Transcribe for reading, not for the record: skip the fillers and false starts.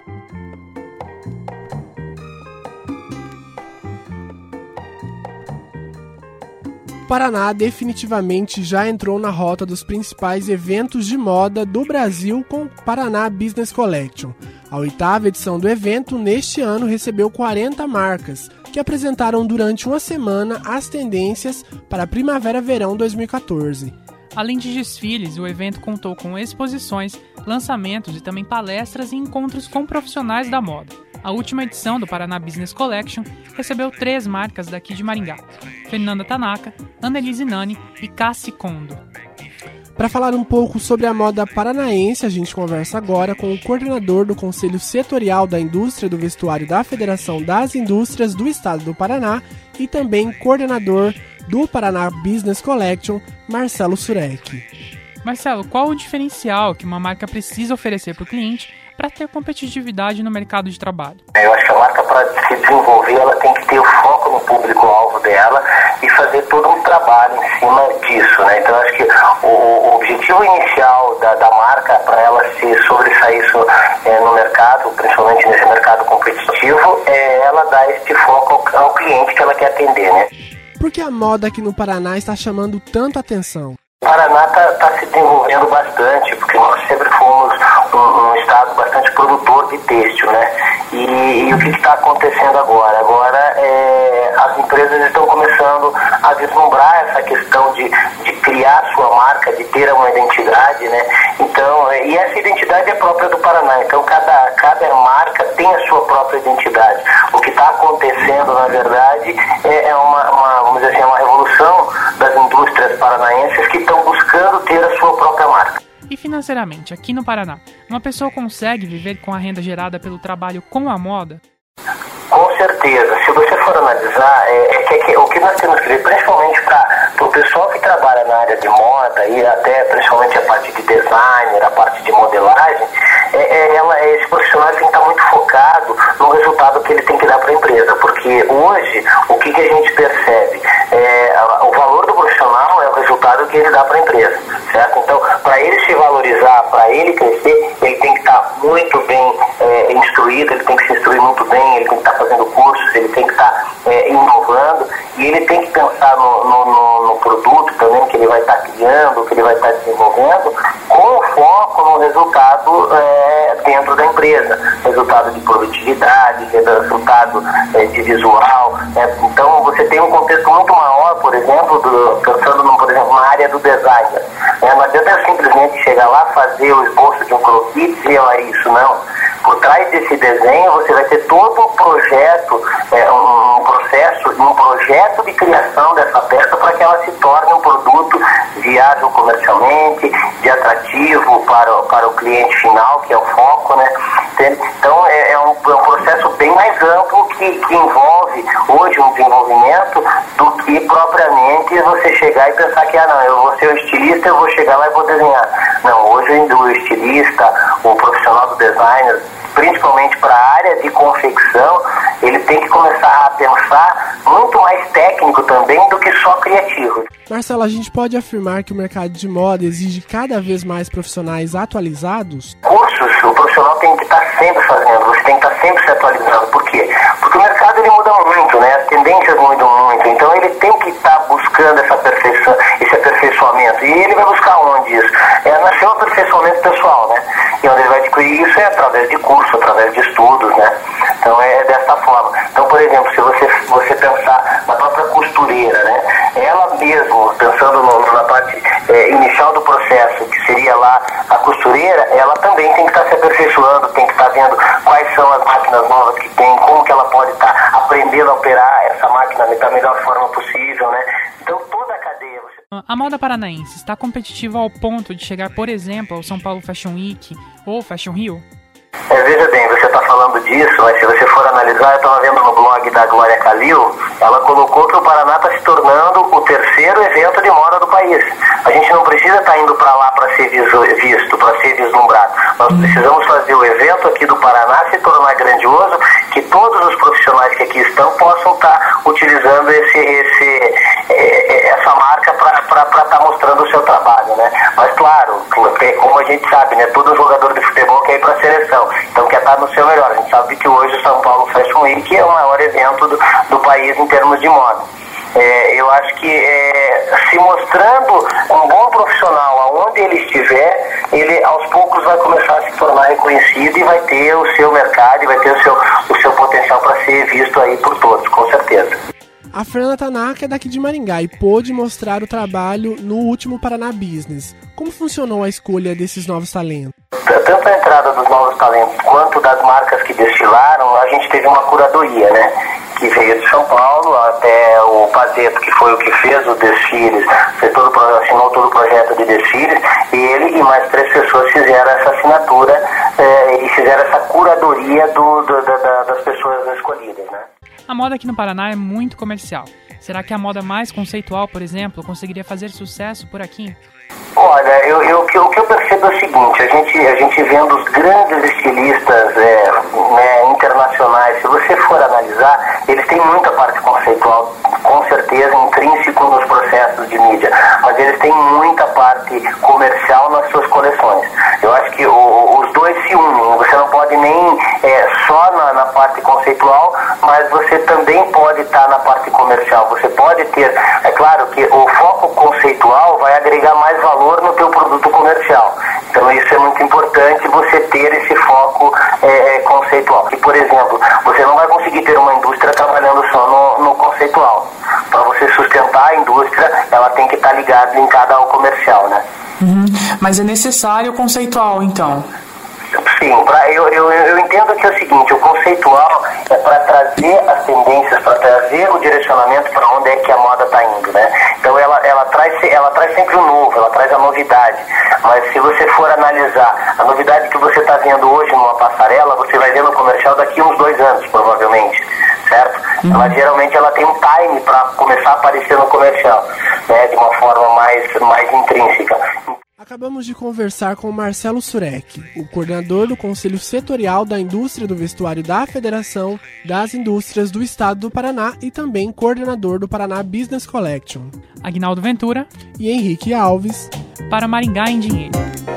O Paraná definitivamente já entrou na rota dos principais eventos de moda do Brasil com o Paraná Business Collection. A 8ª edição do evento, neste ano, recebeu 40 marcas, que apresentaram durante uma semana as tendências para a Primavera-Verão 2014. Além de desfiles, o evento contou com exposições, lançamentos e também palestras e encontros com profissionais da moda. A última edição do Paraná Business Collection recebeu 3 marcas daqui de Maringá: Fernanda Tanaka, Annelise Nani e Cassi Kondo. Para falar um pouco sobre a moda paranaense, a gente conversa agora com o coordenador do Conselho Setorial da Indústria do Vestuário da Federação das Indústrias do Estado do Paraná e também coordenador do Paraná Business Collection, Marcelo Surek. Marcelo, qual o diferencial que uma marca precisa oferecer para o cliente para ter competitividade no mercado de trabalho? Eu acho que a marca, para se desenvolver, ela tem que ter o foco no público-alvo dela e fazer todo um trabalho em cima disso, né? Então, eu acho que o objetivo inicial da marca, para ela se sobressair no mercado, principalmente nesse mercado competitivo, é ela dar esse foco ao cliente que ela quer atender, né? Por que a moda aqui no Paraná está chamando tanto atenção? O Paraná está se desenvolvendo bastante, porque nós sempre fomos um estado bastante produtor de têxtil, né? E o que está acontecendo agora? Agora as empresas estão começando a vislumbrar essa questão de criar sua marca, de ter uma identidade, né? Então, e essa identidade é própria do Paraná. Então, cada marca tem a sua própria identidade. O que está acontecendo, na verdade, é vamos dizer assim, uma revolução das indústrias paranaenses que estão buscando ter a sua própria marca. E financeiramente, aqui no Paraná, uma pessoa consegue viver com a renda gerada pelo trabalho com a moda? Com certeza. Se você for analisar, o que nós temos que ver, principalmente para o pessoal que trabalha na área de moda e até principalmente a parte de designer, a parte de modelagem, esse profissional tem que estar muito focado no resultado que ele tem que dar para a empresa, porque hoje o que a gente percebe? O valor do profissional é o resultado que ele dá para a empresa, certo? Então, para ele se valorizar, para ele crescer, ele tem que estar muito bem instruído, ele tem que se instruir muito bem, ele tem que estar fazendo cursos, ele tem que estar inovando e ele tem que pensar no produto também que ele vai estar criando, que ele vai estar desenvolvendo, com foco no resultado dentro da empresa, resultado de produtividade, resultado de visual. Então, você tem um contexto muito maior, por exemplo, pensando por exemplo, na área do designer. Não adianta simplesmente chegar lá, fazer o esboço de um croquis e dizer, olha isso, não. Por trás desse desenho, você vai ter todo um projeto, um projeto de criação dessa peça para que ela se torne um produto viável comercialmente, de atrativo para o cliente final, que é o foco, né? Então, é um processo bem mais amplo que envolve hoje um desenvolvimento do que propriamente você chegar e pensar que, não, eu vou ser o estilista, eu vou chegar lá e vou desenhar. Não, hoje o estilista, o profissional do designer, principalmente para a área de confecção, ele tem que começar a pensar muito mais técnico também do que só criativo. Marcelo, a gente pode afirmar que o mercado de moda exige cada vez mais profissionais atualizados? Cursos, o profissional tem que estar sempre fazendo, você tem que estar sempre se atualizando. Por quê? Porque o mercado ele muda muito, né? As tendências mudam muito, então ele tem que estar buscando essa perfeição, esse aperfeiçoamento. E ele vai buscar onde isso? No seu aperfeiçoamento pessoal, né? E onde ele vai adquirir isso é através de curso, através de estudos, né? Então é dessa forma. Então, por exemplo, se você pensar na própria costureira, né? Ela mesmo, pensando na parte inicial do processo, que seria lá a costureira, ela também tem que estar se aperfeiçoando, tem que estar vendo quais são as máquinas novas que tem, como que ela pode estar aprendendo a operar essa máquina da melhor forma possível, né? Então, toda a cadeia... A moda paranaense está competitiva ao ponto de chegar, por exemplo, ao São Paulo Fashion Week ou Fashion Rio? Veja bem, você está falando disso, mas se você for analisar, eu estava vendo no blog da Glória Calil, ela colocou que o Paraná está se tornando o 3º evento de moda do país. A gente não precisa estar indo para lá para ser visto, para ser vislumbrado. Nós precisamos fazer o evento aqui do Paraná se tornar grandioso, que todos os profissionais que aqui estão possam estar utilizando essa marca para para estar mostrando o seu trabalho, né? Mas claro, como a gente sabe, né, todo jogador de futebol quer ir para a seleção, então quer estar no seu melhor. A gente sabe que hoje o São Paulo Fashion Week é o maior evento do país em termos de moda. Eu acho que se mostrando um bom profissional aonde ele estiver, ele aos poucos vai começar a se tornar reconhecido e vai ter o seu mercado e vai ter o seu potencial para ser visto aí por todos, com certeza. A Fernanda Tanaka é daqui de Maringá e pôde mostrar o trabalho no último Paraná Business. Como funcionou a escolha desses novos talentos? Tanto a entrada dos novos talentos quanto das marcas que desfilaram, a gente teve uma curadoria, né? Que veio de São Paulo, até o Pazeto, que foi o que fez os desfiles, assinou todo o projeto de desfiles, e ele e mais 3 pessoas fizeram essa assinatura e fizeram essa curadoria das pessoas escolhidas, né? A moda aqui no Paraná é muito comercial. Será que a moda mais conceitual, por exemplo, conseguiria fazer sucesso por aqui? Olha, o que eu percebo é o seguinte, a gente vendo os grandes estilistas internacionais, se você for analisar, eles têm muita parte conceitual, com certeza, intrínseco nos processos de mídia, mas eles têm muita parte comercial nas suas coleções. Eu acho que os dois se unem, você não pode nem só na parte conceitual, mas você também pode estar na parte comercial. Você pode ter, é claro que o foco conceitual vai agregar mais valor no teu produto comercial. Então isso é muito importante, você ter esse foco conceitual. E, por exemplo, você não vai conseguir ter uma indústria trabalhando só no conceitual. Para você sustentar a indústria, ela tem que estar ligada linkada ao comercial, né? Mas é necessário o conceitual, então? Sim, eu entendo que é o seguinte, o conceitual é para trazer as tendências, para trazer o direcionamento para onde é que a moda está indo, né? Então ela traz sempre o novo, ela traz a novidade, mas se você for analisar a novidade que você está vendo hoje numa passarela, você vai ver no comercial daqui uns 2 anos, provavelmente, certo? Ela geralmente tem um time para começar a aparecer no comercial, né? De uma forma mais intrínseca. Acabamos de conversar com Marcelo Surek, o coordenador do Conselho Setorial da Indústria do Vestuário da Federação das Indústrias do Estado do Paraná e também coordenador do Paraná Business Collection. Aguinaldo Ventura e Henrique Alves para Maringá em Dinheiro.